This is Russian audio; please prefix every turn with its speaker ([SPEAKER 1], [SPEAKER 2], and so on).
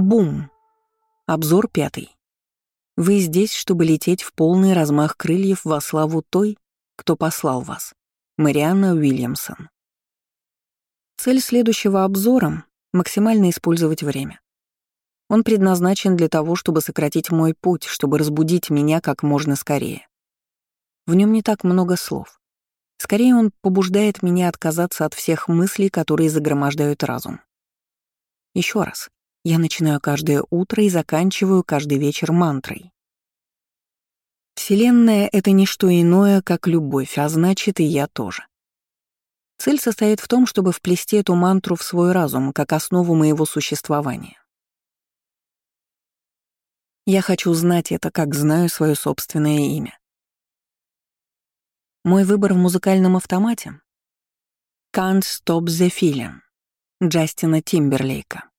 [SPEAKER 1] Бум! Обзор 5. Вы здесь, чтобы лететь в полный размах крыльев во славу той, кто послал вас. Марианна Уильямсон. Цель следующего обзора — максимально использовать время. Он предназначен для того, чтобы сократить мой путь, чтобы разбудить меня как можно скорее. В нем не так много слов. Скорее, он побуждает меня отказаться от всех мыслей, которые загромождают разум. Еще раз. Я начинаю каждое утро и заканчиваю каждый вечер мантрой. Вселенная — это не что иное, как любовь, а значит, и я тоже. Цель состоит в том, чтобы вплести эту мантру в свой разум, как основу моего существования. Я хочу знать это, как знаю свое собственное имя. Мой выбор в музыкальном автомате — «Can't Stop the Feeling» Джастина Тимберлейка.